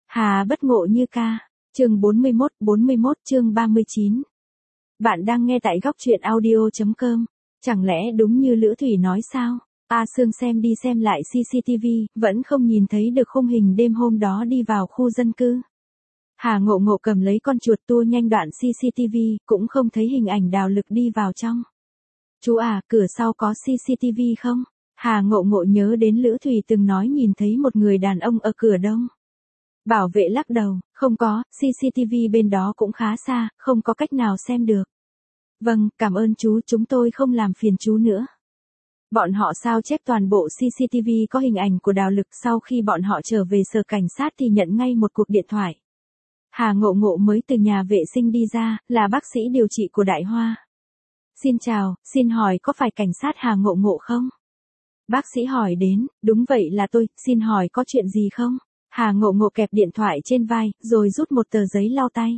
Hà bất ngộ như ca. Chương 41 chương 39. Bạn đang nghe tại góc truyện audio.com. Chẳng lẽ đúng như Lữ Thủy nói sao? A Sương xem đi xem lại CCTV, vẫn không nhìn thấy được khung hình đêm hôm đó đi vào khu dân cư. Hà Ngộ Ngộ cầm lấy con chuột tua nhanh đoạn CCTV, cũng không thấy hình ảnh Đào Lực đi vào trong. Chú à, cửa sau có CCTV không? Hà Ngộ Ngộ nhớ đến Lữ Thủy từng nói nhìn thấy một người đàn ông ở cửa đông. Bảo vệ lắc đầu, không có, CCTV bên đó cũng khá xa, không có cách nào xem được. Vâng, cảm ơn chú, chúng tôi không làm phiền chú nữa. Bọn họ sao chép toàn bộ CCTV có hình ảnh của Đào Lực, sau khi bọn họ trở về sở cảnh sát thì nhận ngay một cuộc điện thoại. Hà Ngộ Ngộ mới từ nhà vệ sinh đi ra, là bác sĩ điều trị của Đại Hoa. Xin chào, xin hỏi có phải cảnh sát Hà Ngộ Ngộ không? Bác sĩ hỏi đến, đúng vậy là tôi, xin hỏi có chuyện gì không? Hà Ngộ Ngộ kẹp điện thoại trên vai, rồi rút một tờ giấy lau tay.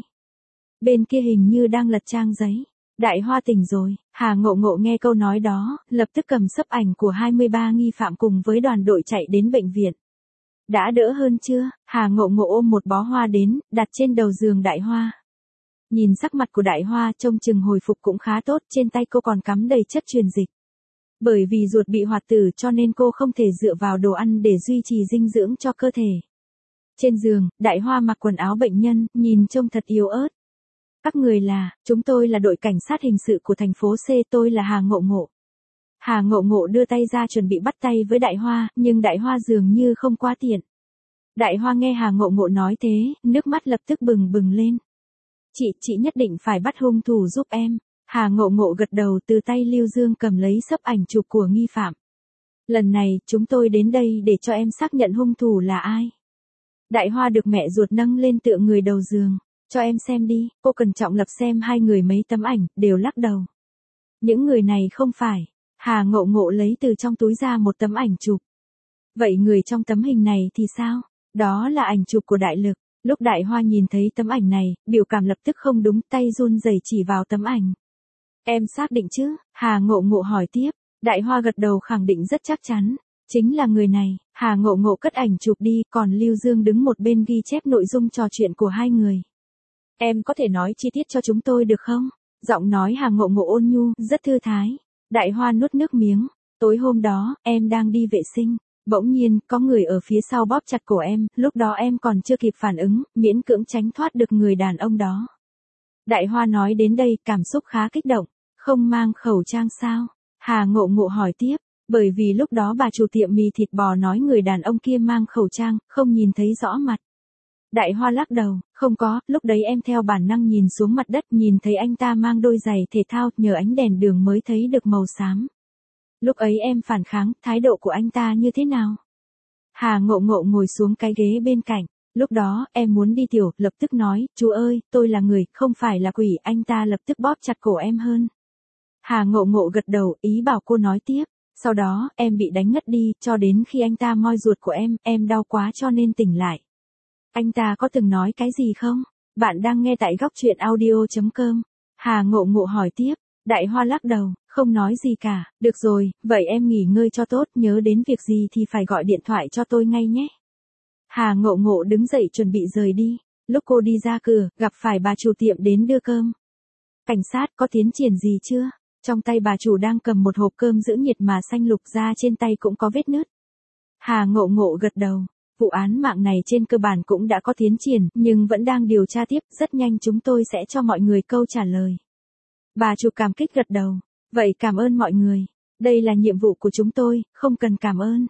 Bên kia hình như đang lật trang giấy. Đại Hoa tỉnh rồi. Hà Ngộ Ngộ nghe câu nói đó, lập tức cầm xấp ảnh của 23 nghi phạm cùng với đoàn đội chạy đến bệnh viện. Đã đỡ hơn chưa? Hà Ngộ Ngộ ôm một bó hoa đến, đặt trên đầu giường Đại Hoa. Nhìn sắc mặt của Đại Hoa trông chừng hồi phục cũng khá tốt, trên tay cô còn cắm đầy chất truyền dịch. Bởi vì ruột bị hoạt tử cho nên cô không thể dựa vào đồ ăn để duy trì dinh dưỡng cho cơ thể. Trên giường, Đại Hoa mặc quần áo bệnh nhân, nhìn trông thật yếu ớt. Các người là, chúng tôi là đội cảnh sát hình sự của thành phố C, tôi là Hà Ngộ Ngộ. Hà Ngộ Ngộ đưa tay ra chuẩn bị bắt tay với Đại Hoa, nhưng Đại Hoa dường như không quá tiện. Đại Hoa nghe Hà Ngộ Ngộ nói thế, nước mắt lập tức bừng bừng lên. Chị nhất định phải bắt hung thủ giúp em. Hà Ngộ Ngộ gật đầu, từ tay Lưu Dương cầm lấy xấp ảnh chụp của nghi phạm. Lần này, chúng tôi đến đây để cho em xác nhận hung thủ là ai. Đại Hoa được mẹ ruột nâng lên tựa người đầu giường. Cho em xem đi, cô cẩn trọng lập xem hai người mấy tấm ảnh, đều lắc đầu. Những người này không phải. Hà Ngộ Ngộ lấy từ trong túi ra một tấm ảnh chụp. Vậy người trong tấm hình này thì sao? Đó là ảnh chụp của Đại Lực. Lúc Đại Hoa nhìn thấy tấm ảnh này, biểu cảm lập tức không đúng, tay run rẩy chỉ vào tấm ảnh. Em xác định chứ? Hà Ngộ Ngộ hỏi tiếp. Đại Hoa gật đầu khẳng định rất chắc chắn. Chính là người này. Hà Ngộ Ngộ cất ảnh chụp đi, còn Lưu Dương đứng một bên ghi chép nội dung trò chuyện của hai người. Em có thể nói chi tiết cho chúng tôi được không? Giọng nói Hà Ngộ Ngộ ôn nhu, rất thư thái. Đại Hoa nuốt nước miếng. Tối hôm đó, em đang đi vệ sinh. Bỗng nhiên, có người ở phía sau bóp chặt cổ em, lúc đó em còn chưa kịp phản ứng, miễn cưỡng tránh thoát được người đàn ông đó. Đại Hoa nói đến đây, cảm xúc khá kích động. Không mang khẩu trang sao? Hà Ngộ Ngộ hỏi tiếp, bởi vì lúc đó bà chủ tiệm mì thịt bò nói người đàn ông kia mang khẩu trang, không nhìn thấy rõ mặt. Đại Hoa lắc đầu, không có, lúc đấy em theo bản năng nhìn xuống mặt đất, nhìn thấy anh ta mang đôi giày thể thao, nhờ ánh đèn đường mới thấy được màu xám. Lúc ấy em phản kháng, thái độ của anh ta như thế nào? Hà Ngộ Ngộ ngồi xuống cái ghế bên cạnh. Lúc đó, em muốn đi tiểu, lập tức nói, chú ơi, tôi là người, không phải là quỷ, anh ta lập tức bóp chặt cổ em hơn. Hà Ngộ Ngộ gật đầu, ý bảo cô nói tiếp. Sau đó, em bị đánh ngất đi, cho đến khi anh ta moi ruột của em đau quá cho nên tỉnh lại. Anh ta có từng nói cái gì không? Bạn đang nghe tại góc truyện audio.com. Hà Ngộ Ngộ hỏi tiếp. Đại Hoa lắc đầu, không nói gì cả. Được rồi, vậy em nghỉ ngơi cho tốt, nhớ đến việc gì thì phải gọi điện thoại cho tôi ngay nhé. Hà Ngộ Ngộ đứng dậy chuẩn bị rời đi. Lúc cô đi ra cửa, gặp phải bà chủ tiệm đến đưa cơm. Cảnh sát, có tiến triển gì chưa? Trong tay bà chủ đang cầm một hộp cơm giữ nhiệt mà xanh lục, ra trên tay cũng có vết nứt. Hà Ngộ Ngộ gật đầu. Vụ án mạng này trên cơ bản cũng đã có tiến triển, nhưng vẫn đang điều tra tiếp, rất nhanh chúng tôi sẽ cho mọi người câu trả lời. Bà chủ cảm kích gật đầu. Vậy cảm ơn mọi người. Đây là nhiệm vụ của chúng tôi, không cần cảm ơn.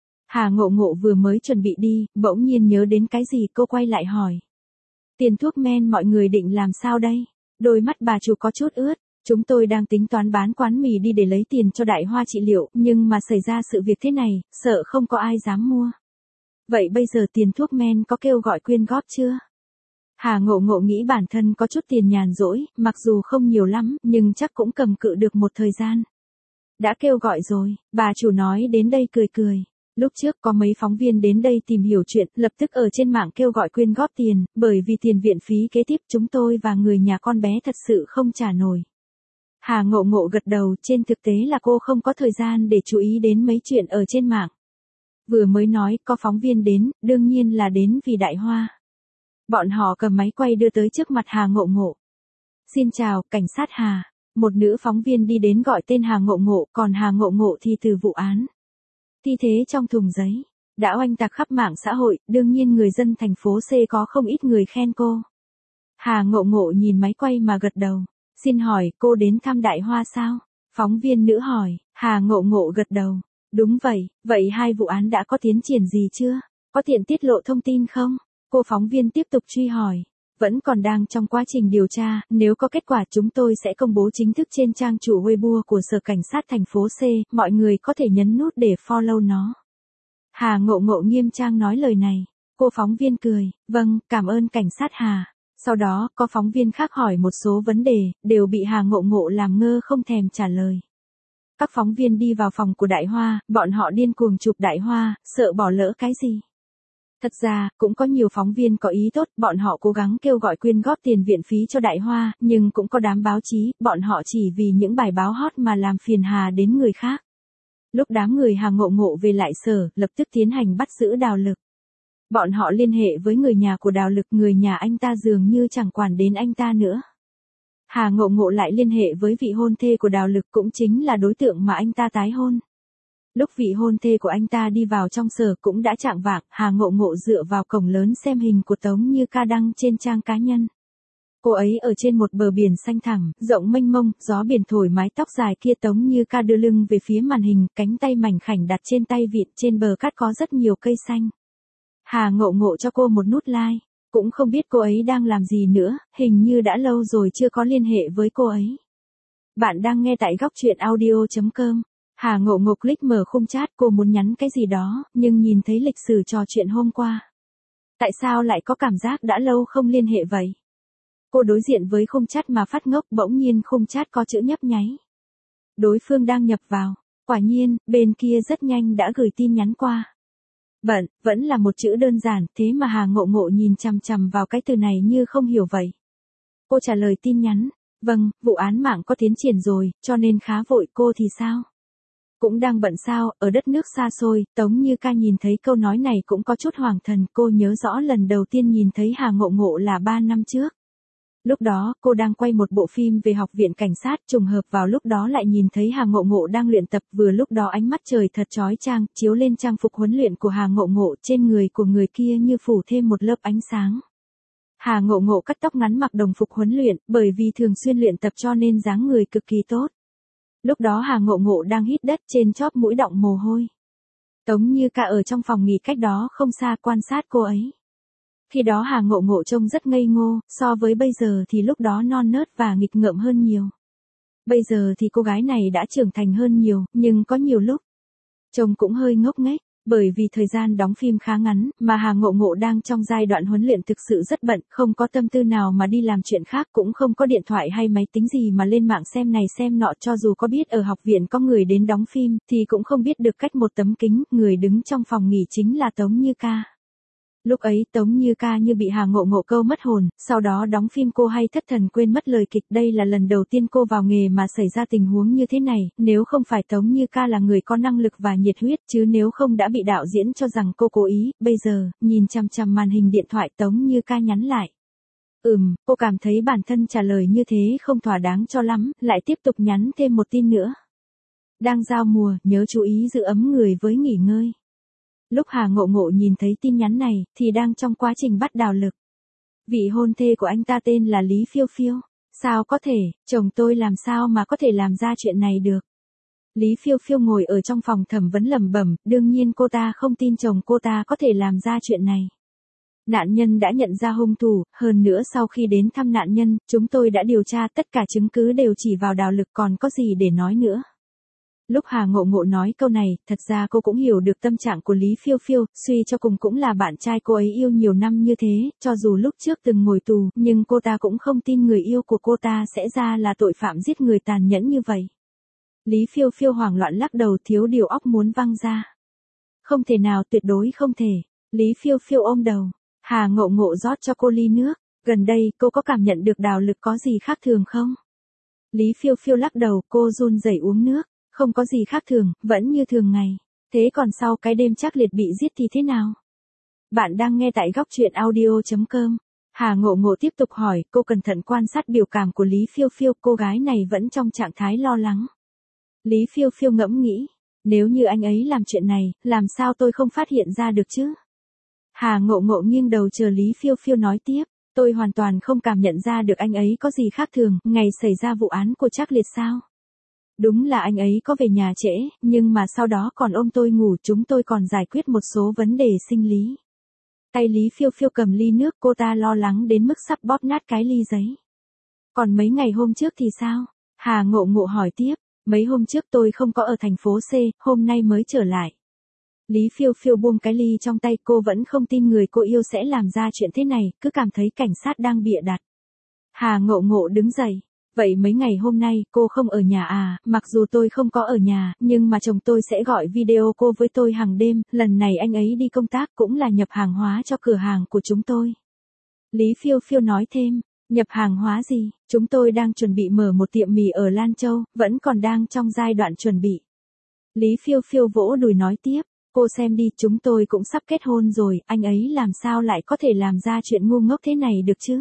Hà Ngộ Ngộ vừa mới chuẩn bị đi, bỗng nhiên nhớ đến cái gì, cô quay lại hỏi. Tiền thuốc men mọi người định làm sao đây? Đôi mắt bà chủ có chút ướt. Chúng tôi đang tính toán bán quán mì đi để lấy tiền cho Đại Hoa trị liệu, nhưng mà xảy ra sự việc thế này, sợ không có ai dám mua. Vậy bây giờ tiền thuốc men có kêu gọi quyên góp chưa? Hà Ngộ Ngộ nghĩ bản thân có chút tiền nhàn rỗi, mặc dù không nhiều lắm, nhưng chắc cũng cầm cự được một thời gian. Đã kêu gọi rồi, bà chủ nói đến đây cười cười. Lúc trước có mấy phóng viên đến đây tìm hiểu chuyện, lập tức ở trên mạng kêu gọi quyên góp tiền, bởi vì tiền viện phí kế tiếp chúng tôi và người nhà con bé thật sự không trả nổi. Hà Ngộ Ngộ gật đầu, trên thực tế là cô không có thời gian để chú ý đến mấy chuyện ở trên mạng. Vừa mới nói có phóng viên đến, đương nhiên là đến vì Đại Hoa. Bọn họ cầm máy quay đưa tới trước mặt Hà Ngộ Ngộ. Xin chào, cảnh sát Hà. Một nữ phóng viên đi đến gọi tên Hà Ngộ Ngộ, còn Hà Ngộ Ngộ thì từ vụ án. Thi thế trong thùng giấy. Đã oanh tạc khắp mạng xã hội, đương nhiên người dân thành phố C có không ít người khen cô. Hà Ngộ Ngộ nhìn máy quay mà gật đầu. Xin hỏi, cô đến thăm Đại Hoa sao? Phóng viên nữ hỏi, Hà Ngộ Ngộ gật đầu. Đúng vậy, vậy hai vụ án đã có tiến triển gì chưa? Có tiện tiết lộ thông tin không? Cô phóng viên tiếp tục truy hỏi. Vẫn còn đang trong quá trình điều tra, nếu có kết quả chúng tôi sẽ công bố chính thức trên trang chủ Weibo của Sở Cảnh sát thành phố C, mọi người có thể nhấn nút để follow nó. Hà Ngộ Ngộ nghiêm trang nói lời này. Cô phóng viên cười, vâng, cảm ơn cảnh sát Hà. Sau đó, có phóng viên khác hỏi một số vấn đề, đều bị Hà Ngộ Ngộ làm ngơ không thèm trả lời. Các phóng viên đi vào phòng của Đại Hoa, bọn họ điên cuồng chụp Đại Hoa, sợ bỏ lỡ cái gì. Thật ra, cũng có nhiều phóng viên có ý tốt, bọn họ cố gắng kêu gọi quyên góp tiền viện phí cho Đại Hoa, nhưng cũng có đám báo chí, bọn họ chỉ vì những bài báo hot mà làm phiền hà đến người khác. Lúc đám người Hà Ngộ Ngộ về lại sở, lập tức tiến hành bắt giữ Đào Lực. Bọn họ liên hệ với người nhà của Đào Lực, người nhà anh ta dường như chẳng quản đến anh ta nữa. Hà Ngộ Ngộ lại liên hệ với vị hôn thê của Đào Lực, cũng chính là đối tượng mà anh ta tái hôn. Lúc vị hôn thê của anh ta đi vào trong sở cũng đã chạng vạng, Hà Ngộ Ngộ dựa vào cổng lớn xem hình của Tống Như Ca đăng trên trang cá nhân. Cô ấy ở trên một bờ biển xanh thẳm, rộng mênh mông, gió biển thổi mái tóc dài kia. Tống Như Ca đưa lưng về phía màn hình, cánh tay mảnh khảnh đặt trên tay vịn, trên bờ cát có rất nhiều cây xanh. Hà Ngộ Ngộ cho cô một nút like, cũng không biết cô ấy đang làm gì nữa, hình như đã lâu rồi chưa có liên hệ với cô ấy. Bạn đang nghe tại góc truyện audio.com. Hà Ngộ Ngộ click mở khung chat, cô muốn nhắn cái gì đó, nhưng nhìn thấy lịch sử trò chuyện hôm qua. Tại sao lại có cảm giác đã lâu không liên hệ vậy? Cô đối diện với khung chat mà phát ngốc, bỗng nhiên khung chat có chữ nhấp nháy. Đối phương đang nhập vào. Quả nhiên, bên kia rất nhanh đã gửi tin nhắn qua. Bận, vẫn là một chữ đơn giản, thế mà Hà Ngộ Ngộ nhìn chằm chằm vào cái từ này như không hiểu vậy. Cô trả lời tin nhắn, vâng, vụ án mạng có tiến triển rồi, cho nên khá vội. Cô thì sao? Cũng đang bận sao? Ở đất nước xa xôi. Tống Như Ca nhìn thấy câu nói này cũng có chút hoàng thần. Cô nhớ rõ lần đầu tiên nhìn thấy Hà Ngộ Ngộ là 3 năm trước. Lúc đó, cô đang quay một bộ phim về học viện cảnh sát, trùng hợp vào lúc đó lại nhìn thấy Hà Ngộ Ngộ đang luyện tập, vừa lúc đó ánh mắt trời thật chói chang, chiếu lên trang phục huấn luyện của Hà Ngộ Ngộ, trên người của người kia như phủ thêm một lớp ánh sáng. Hà Ngộ Ngộ cắt tóc ngắn mặc đồng phục huấn luyện, bởi vì thường xuyên luyện tập cho nên dáng người cực kỳ tốt. Lúc đó Hà Ngộ Ngộ đang hít đất, trên chóp mũi đọng mồ hôi. Tống Như Ca ở trong phòng nghỉ cách đó không xa quan sát cô ấy. Khi đó Hà Ngộ Ngộ trông rất ngây ngô, so với bây giờ thì lúc đó non nớt và nghịch ngợm hơn nhiều. Bây giờ thì cô gái này đã trưởng thành hơn nhiều, nhưng có nhiều lúc trông cũng hơi ngốc nghếch, bởi vì thời gian đóng phim khá ngắn, mà Hà Ngộ Ngộ đang trong giai đoạn huấn luyện thực sự rất bận, không có tâm tư nào mà đi làm chuyện khác, cũng không có điện thoại hay máy tính gì mà lên mạng xem này xem nọ, cho dù có biết ở học viện có người đến đóng phim, thì cũng không biết được cách một tấm kính, người đứng trong phòng nghỉ chính là Tống Như Ca. Lúc ấy Tống Như Ca như bị Hà Ngộ Ngộ câu mất hồn, sau đó đóng phim cô hay thất thần quên mất lời kịch. Đây là lần đầu tiên cô vào nghề mà xảy ra tình huống như thế này, nếu không phải Tống Như Ca là người có năng lực và nhiệt huyết, chứ nếu không đã bị đạo diễn cho rằng cô cố ý. Bây giờ, nhìn chằm chằm màn hình điện thoại, Tống Như Ca nhắn lại. Cô cảm thấy bản thân trả lời như thế không thỏa đáng cho lắm, lại tiếp tục nhắn thêm một tin nữa. Đang giao mùa, nhớ chú ý giữ ấm người với nghỉ ngơi. Lúc Hà Ngộ Ngộ nhìn thấy tin nhắn này, thì đang trong quá trình bắt Đào Lực. Vị hôn thê của anh ta tên là Lý Phiêu Phiêu. Sao có thể, chồng tôi làm sao mà có thể làm ra chuyện này được. Lý Phiêu Phiêu ngồi ở trong phòng thẩm vấn lẩm bẩm, đương nhiên cô ta không tin chồng cô ta có thể làm ra chuyện này. Nạn nhân đã nhận ra hung thủ, hơn nữa sau khi đến thăm nạn nhân, chúng tôi đã điều tra, tất cả chứng cứ đều chỉ vào Đào Lực, còn có gì để nói nữa. Lúc Hà Ngộ Ngộ nói câu này, thật ra cô cũng hiểu được tâm trạng của Lý Phiêu Phiêu, suy cho cùng cũng là bạn trai cô ấy yêu nhiều năm như thế, cho dù lúc trước từng ngồi tù, nhưng cô ta cũng không tin người yêu của cô ta sẽ ra là tội phạm giết người tàn nhẫn như vậy. Lý Phiêu Phiêu hoảng loạn lắc đầu, thiếu điều óc muốn văng ra. Không thể nào, tuyệt đối không thể. Lý Phiêu Phiêu ôm đầu. Hà Ngộ Ngộ rót cho cô ly nước. Gần đây, cô có cảm nhận được Đào Lực có gì khác thường không? Lý Phiêu Phiêu lắc đầu, cô run rẩy uống nước. Không có gì khác thường, vẫn như thường ngày. Thế còn sau cái đêm Trác Liệt bị giết thì thế nào? Bạn đang nghe tại góc truyện audio.com. Hà Ngộ Ngộ tiếp tục hỏi, cô cẩn thận quan sát biểu cảm của Lý Phiêu Phiêu, cô gái này vẫn trong trạng thái lo lắng. Lý Phiêu Phiêu ngẫm nghĩ, nếu như anh ấy làm chuyện này, làm sao tôi không phát hiện ra được chứ? Hà Ngộ Ngộ nghiêng đầu chờ Lý Phiêu Phiêu nói tiếp, tôi hoàn toàn không cảm nhận ra được anh ấy có gì khác thường, ngày xảy ra vụ án của Trác Liệt sao? Đúng là anh ấy có về nhà trễ, nhưng mà sau đó còn ôm tôi ngủ, chúng tôi còn giải quyết một số vấn đề sinh lý. Tay Lý Phiêu Phiêu cầm ly nước, cô ta lo lắng đến mức sắp bóp nát cái ly giấy. Còn mấy ngày hôm trước thì sao? Hà Ngộ Ngộ hỏi tiếp, mấy hôm trước tôi không có ở thành phố C, hôm nay mới trở lại. Lý Phiêu Phiêu buông cái ly trong tay, cô vẫn không tin người cô yêu sẽ làm ra chuyện thế này, cứ cảm thấy cảnh sát đang bịa đặt. Hà Ngộ Ngộ đứng dậy. Vậy mấy ngày hôm nay cô không ở nhà à? Mặc dù tôi không có ở nhà, nhưng mà chồng tôi sẽ gọi video cô với tôi hàng đêm, lần này anh ấy đi công tác cũng là nhập hàng hóa cho cửa hàng của chúng tôi. Lý Phiêu Phiêu nói thêm, nhập hàng hóa gì? Chúng tôi đang chuẩn bị mở một tiệm mì ở Lan Châu, vẫn còn đang trong giai đoạn chuẩn bị. Lý Phiêu Phiêu vỗ đùi nói tiếp, cô xem đi, chúng tôi cũng sắp kết hôn rồi, anh ấy làm sao lại có thể làm ra chuyện ngu ngốc thế này được chứ?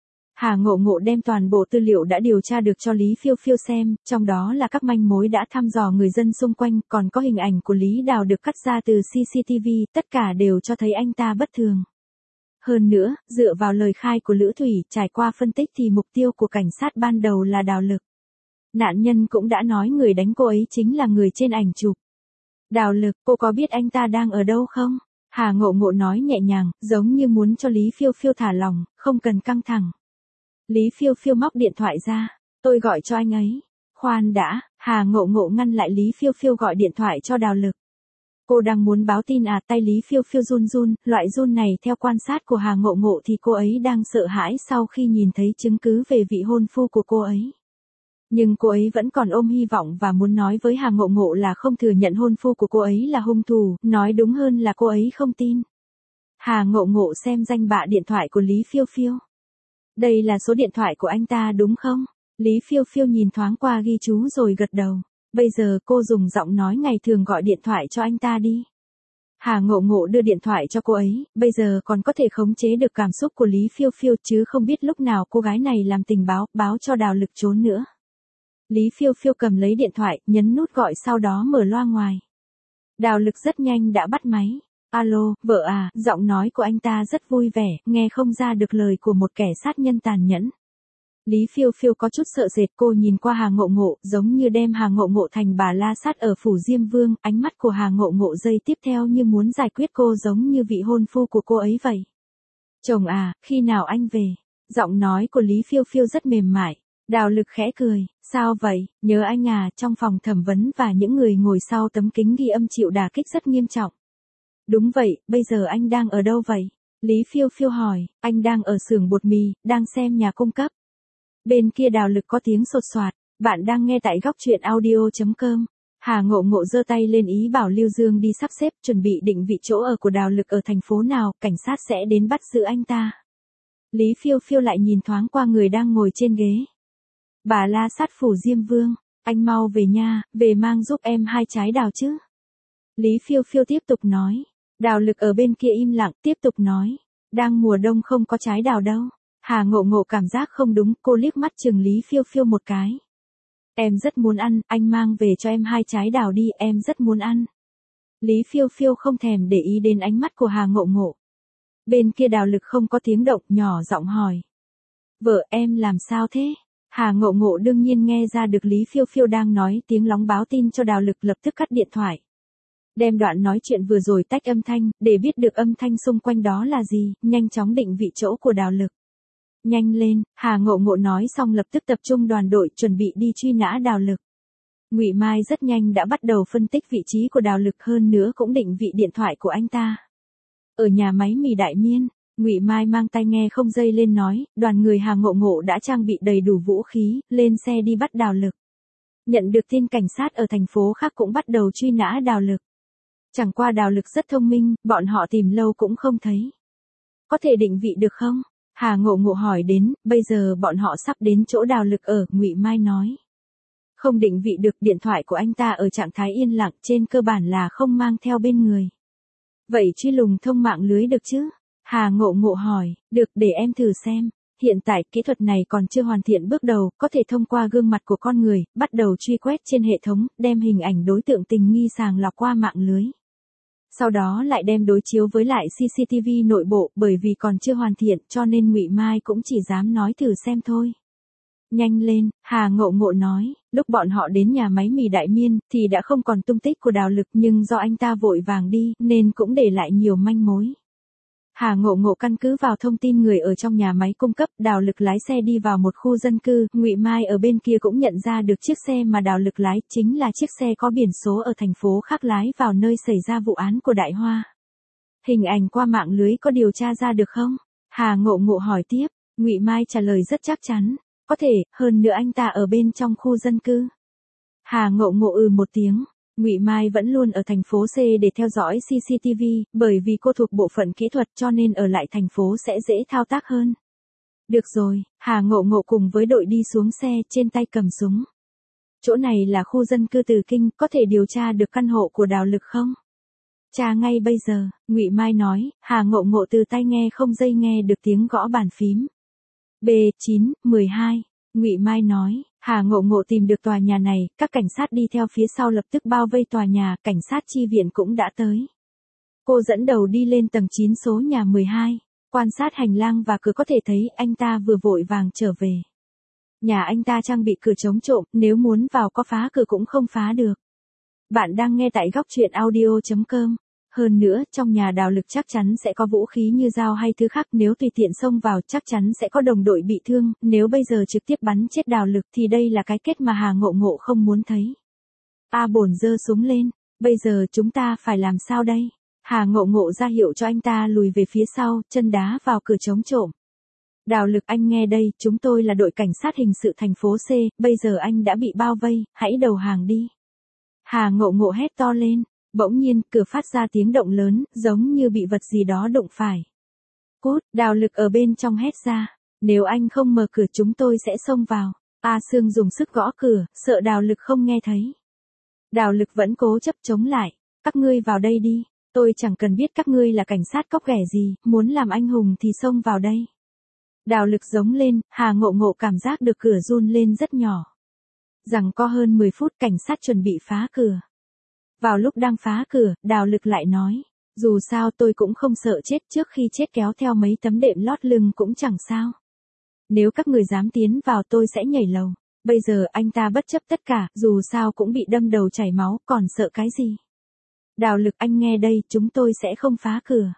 Hà Ngộ Ngộ đem toàn bộ tư liệu đã điều tra được cho Lý Phiêu Phiêu xem, trong đó là các manh mối đã thăm dò người dân xung quanh, còn có hình ảnh của Lý Đào được cắt ra từ CCTV, tất cả đều cho thấy anh ta bất thường. Hơn nữa, dựa vào lời khai của Lữ Thủy, trải qua phân tích thì mục tiêu của cảnh sát ban đầu là Đào Lực. Nạn nhân cũng đã nói người đánh cô ấy chính là người trên ảnh chụp. Đào Lực, cô có biết anh ta đang ở đâu không? Hà Ngộ Ngộ nói nhẹ nhàng, giống như muốn cho Lý Phiêu Phiêu thả lòng, không cần căng thẳng. Lý Phiêu Phiêu móc điện thoại ra, tôi gọi cho anh ấy. Khoan đã, Hà Ngộ Ngộ ngăn lại Lý Phiêu Phiêu gọi điện thoại cho Đào Lực. Cô đang muốn báo tin à? Tay Lý Phiêu Phiêu run run, loại run này theo quan sát của Hà Ngộ Ngộ thì cô ấy đang sợ hãi sau khi nhìn thấy chứng cứ về vị hôn phu của cô ấy. Nhưng cô ấy vẫn còn ôm hy vọng và muốn nói với Hà Ngộ Ngộ là không thừa nhận hôn phu của cô ấy là hung thủ, nói đúng hơn là cô ấy không tin. Hà Ngộ Ngộ xem danh bạ điện thoại của Lý Phiêu Phiêu. Đây là số điện thoại của anh ta đúng không? Lý Phiêu Phiêu nhìn thoáng qua ghi chú rồi gật đầu. Bây giờ cô dùng giọng nói ngày thường gọi điện thoại cho anh ta đi. Hà Ngộ Ngộ đưa điện thoại cho cô ấy, bây giờ còn có thể khống chế được cảm xúc của Lý Phiêu Phiêu chứ không biết lúc nào cô gái này làm tình báo cho Đào Lực trốn nữa. Lý Phiêu Phiêu cầm lấy điện thoại, nhấn nút gọi sau đó mở loa ngoài. Đào Lực rất nhanh đã bắt máy. Alo, vợ à, giọng nói của anh ta rất vui vẻ, nghe không ra được lời của một kẻ sát nhân tàn nhẫn. Lý Phiêu Phiêu có chút sợ sệt, cô nhìn qua Hà Ngộ Ngộ, giống như đem Hà Ngộ Ngộ thành bà la sát ở phủ Diêm Vương, ánh mắt của Hà Ngộ Ngộ giây tiếp theo như muốn giải quyết cô giống như vị hôn phu của cô ấy vậy. Chồng à, khi nào anh về? Giọng nói của Lý Phiêu Phiêu rất mềm mại. Đào Lực khẽ cười, sao vậy, nhớ anh à? Trong phòng thẩm vấn và những người ngồi sau tấm kính ghi âm chịu đả kích rất nghiêm trọng. Đúng vậy, bây giờ anh đang ở đâu vậy? Lý Phiêu Phiêu hỏi, anh đang ở xưởng bột mì, đang xem nhà cung cấp. Bên kia Đào Lực có tiếng sột soạt, bạn đang nghe tại góc truyện audio.com. Hà Ngộ Ngộ giơ tay lên ý bảo Lưu Dương đi sắp xếp, chuẩn bị định vị chỗ ở của Đào Lực ở thành phố nào, cảnh sát sẽ đến bắt giữ anh ta. Lý Phiêu Phiêu lại nhìn thoáng qua người đang ngồi trên ghế. Bà la sát phủ Diêm Vương, anh mau về nha, về mang giúp em 2 trái đào chứ. Lý Phiêu Phiêu tiếp tục nói. Đào Lực ở bên kia im lặng, tiếp tục nói. Đang mùa đông không có trái đào đâu. Hà Ngộ Ngộ cảm giác không đúng, cô liếc mắt chừng Lý Phiêu Phiêu một cái. Em rất muốn ăn, anh mang về cho em 2 trái đào đi, em rất muốn ăn. Lý Phiêu Phiêu không thèm để ý đến ánh mắt của Hà Ngộ Ngộ. Bên kia Đào Lực không có tiếng động, nhỏ giọng hỏi. Vợ em làm sao thế? Hà Ngộ Ngộ đương nhiên nghe ra được Lý Phiêu Phiêu đang nói tiếng lóng báo tin cho Đào Lực, lập tức cắt điện thoại. Đem đoạn nói chuyện vừa rồi tách âm thanh, để biết được âm thanh xung quanh đó là gì, nhanh chóng định vị chỗ của Đào Lực. Nhanh lên, Hà Ngộ Ngộ nói xong lập tức tập trung đoàn đội chuẩn bị đi truy nã Đào Lực. Ngụy Mai rất nhanh đã bắt đầu phân tích vị trí của Đào Lực, hơn nữa cũng định vị điện thoại của anh ta. Ở nhà máy mì Đại Miên, Ngụy Mai mang tai nghe không dây lên nói, đoàn người Hà Ngộ Ngộ đã trang bị đầy đủ vũ khí, lên xe đi bắt Đào Lực. Nhận được tin cảnh sát ở thành phố khác cũng bắt đầu truy nã Đào Lực. Chẳng qua Đào Lực rất thông minh, bọn họ tìm lâu cũng không thấy. Có thể định vị được không? Hà Ngộ Ngộ hỏi đến, bây giờ bọn họ sắp đến chỗ Đào Lực ở, Ngụy Mai nói. Không định vị được, điện thoại của anh ta ở trạng thái yên lặng, trên cơ bản là không mang theo bên người. Vậy truy lùng thông mạng lưới được chứ? Hà Ngộ Ngộ hỏi, được để em thử xem. Hiện tại kỹ thuật này còn chưa hoàn thiện bước đầu, có thể thông qua gương mặt của con người, bắt đầu truy quét trên hệ thống, đem hình ảnh đối tượng tình nghi sàng lọc qua mạng lưới. Sau đó lại đem đối chiếu với lại CCTV nội bộ, bởi vì còn chưa hoàn thiện cho nên Ngụy Mai cũng chỉ dám nói thử xem thôi. Nhanh lên, Hà Ngộ Ngộ nói, lúc bọn họ đến nhà máy mì Đại Miên thì đã không còn tung tích của Đào Lực, nhưng do anh ta vội vàng đi nên cũng để lại nhiều manh mối. Hà Ngộ Ngộ căn cứ vào thông tin người ở trong nhà máy cung cấp, Đào Lực lái xe đi vào một khu dân cư, Ngụy Mai ở bên kia cũng nhận ra được chiếc xe mà Đào Lực lái chính là chiếc xe có biển số ở thành phố khác lái vào nơi xảy ra vụ án của Đại Hoa. Hình ảnh qua mạng lưới có điều tra ra được không? Hà Ngộ Ngộ hỏi tiếp, Ngụy Mai trả lời rất chắc chắn, có thể, hơn nữa anh ta ở bên trong khu dân cư. Hà Ngộ Ngộ một tiếng. Ngụy Mai vẫn luôn ở thành phố C để theo dõi CCTV, bởi vì cô thuộc bộ phận kỹ thuật cho nên ở lại thành phố sẽ dễ thao tác hơn. Được rồi, Hà Ngộ Ngộ cùng với đội đi xuống xe, trên tay cầm súng. Chỗ này là khu dân cư Từ Kinh, có thể điều tra được căn hộ của Đào Lực không? Tra ngay bây giờ, Ngụy Mai nói. Hà Ngộ Ngộ từ tai nghe không dây nghe được tiếng gõ bàn phím. B9, 12. Ngụy Mai nói, Hà Ngộ Ngộ tìm được tòa nhà này, các cảnh sát đi theo phía sau lập tức bao vây tòa nhà, cảnh sát chi viện cũng đã tới. Cô dẫn đầu đi lên tầng 9 số nhà 12, quan sát hành lang và cửa có thể thấy anh ta vừa vội vàng trở về. Nhà anh ta trang bị cửa chống trộm, nếu muốn vào có phá cửa cũng không phá được. Bạn đang nghe tại góc truyện audio.com. Hơn nữa, trong nhà Đào Lực chắc chắn sẽ có vũ khí như dao hay thứ khác, nếu tùy tiện xông vào chắc chắn sẽ có đồng đội bị thương, nếu bây giờ trực tiếp bắn chết Đào Lực thì đây là cái kết mà Hà Ngộ Ngộ không muốn thấy. A Bổn giơ súng lên, bây giờ chúng ta phải làm sao đây? Hà Ngộ Ngộ ra hiệu cho anh ta lùi về phía sau, chân đá vào cửa chống trộm. Đào Lực, anh nghe đây, chúng tôi là đội cảnh sát hình sự thành phố C, bây giờ anh đã bị bao vây, hãy đầu hàng đi. Hà Ngộ Ngộ hét to lên. Bỗng nhiên, cửa phát ra tiếng động lớn, giống như bị vật gì đó đụng phải. Cút, Đào Lực ở bên trong hét ra. Nếu anh không mở cửa chúng tôi sẽ xông vào. A Sương dùng sức gõ cửa, sợ Đào Lực không nghe thấy. Đào Lực vẫn cố chấp chống lại. Các ngươi vào đây đi. Tôi chẳng cần biết các ngươi là cảnh sát cóc ghẻ gì, muốn làm anh hùng thì xông vào đây. Đào Lực giống lên, Hà Ngộ Ngộ cảm giác được cửa run lên rất nhỏ. Rằng có hơn 10 phút cảnh sát chuẩn bị phá cửa. Vào lúc đang phá cửa, Đào Lực lại nói, dù sao tôi cũng không sợ chết, trước khi chết kéo theo mấy tấm đệm lót lưng cũng chẳng sao. Nếu các người dám tiến vào tôi sẽ nhảy lầu. Bây giờ anh ta bất chấp tất cả, dù sao cũng bị đâm đầu chảy máu, còn sợ cái gì. Đào Lực, anh nghe đây, chúng tôi sẽ không phá cửa.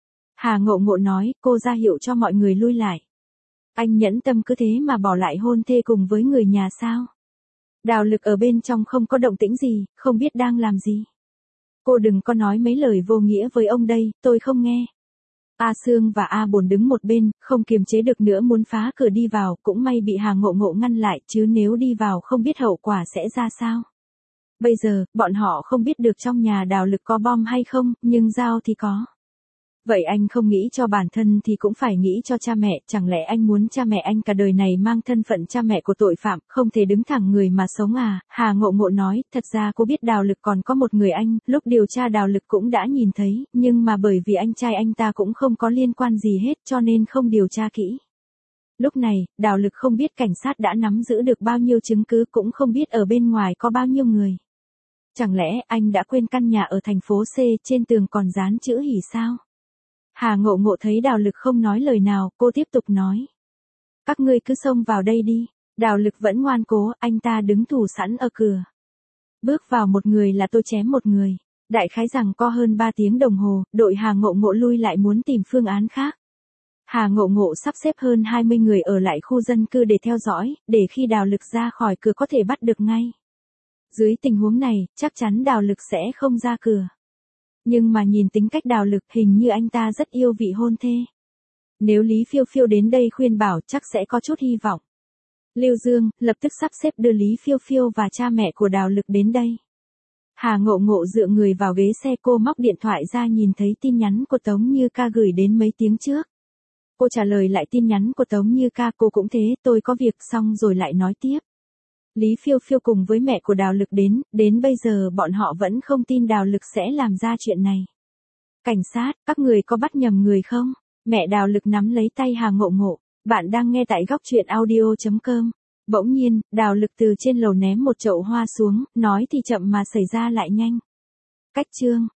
Hà Ngộ Ngộ nói, cô ra hiệu cho mọi người lui lại. Anh nhẫn tâm cứ thế mà bỏ lại hôn thê cùng với người nhà sao? Đào Lực ở bên trong không có động tĩnh gì, không biết đang làm gì. Cô đừng có nói mấy lời vô nghĩa với ông đây, tôi không nghe. A Sương và A Bồn đứng một bên, không kiềm chế được nữa muốn phá cửa đi vào, cũng may bị Hà Ngộ Ngộ ngăn lại, chứ nếu đi vào không biết hậu quả sẽ ra sao. Bây giờ, bọn họ không biết được trong nhà Đào Lực có bom hay không, nhưng dao thì có. Vậy anh không nghĩ cho bản thân thì cũng phải nghĩ cho cha mẹ, chẳng lẽ anh muốn cha mẹ anh cả đời này mang thân phận cha mẹ của tội phạm, không thể đứng thẳng người mà sống à? Hà Ngộ Ngộ nói, thật ra cô biết Đào Lực còn có một người anh, lúc điều tra Đào Lực cũng đã nhìn thấy, nhưng mà bởi vì anh trai anh ta cũng không có liên quan gì hết cho nên không điều tra kỹ. Lúc này, Đào Lực không biết cảnh sát đã nắm giữ được bao nhiêu chứng cứ, cũng không biết ở bên ngoài có bao nhiêu người. Chẳng lẽ anh đã quên căn nhà ở thành phố C trên tường còn dán chữ hỉ sao? Hà Ngộ Ngộ thấy Đào Lực không nói lời nào, cô tiếp tục nói. Các ngươi cứ xông vào đây đi. Đào Lực vẫn ngoan cố, anh ta đứng thủ sẵn ở cửa. Bước vào một người là tôi chém một người. Đại khái rằng có hơn 3 tiếng đồng hồ, đội Hà Ngộ Ngộ lui lại muốn tìm phương án khác. Hà Ngộ Ngộ sắp xếp hơn 20 người ở lại khu dân cư để theo dõi, để khi Đào Lực ra khỏi cửa có thể bắt được ngay. Dưới tình huống này, chắc chắn Đào Lực sẽ không ra cửa. Nhưng mà nhìn tính cách Đào Lực, hình như anh ta rất yêu vị hôn thê. Nếu Lý Phiêu Phiêu đến đây khuyên bảo chắc sẽ có chút hy vọng. Lưu Dương lập tức sắp xếp đưa Lý Phiêu Phiêu và cha mẹ của Đào Lực đến đây. Hà Ngộ Ngộ dựa người vào ghế xe, cô móc điện thoại ra nhìn thấy tin nhắn của Tống Như Ca gửi đến mấy tiếng trước. Cô trả lời lại tin nhắn của Tống Như Ca, cô cũng thế, tôi có việc, xong rồi lại nói tiếp. Lý Phiêu Phiêu cùng với mẹ của Đào Lực đến bây giờ bọn họ vẫn không tin Đào Lực sẽ làm ra chuyện này. Cảnh sát, các người có bắt nhầm người không? Mẹ Đào Lực nắm lấy tay Hà Ngộ Ngộ. Bạn đang nghe tại góc truyện audio.com. Bỗng nhiên, Đào Lực từ trên lầu ném một chậu hoa xuống, nói thì chậm mà xảy ra lại nhanh. Cách chương.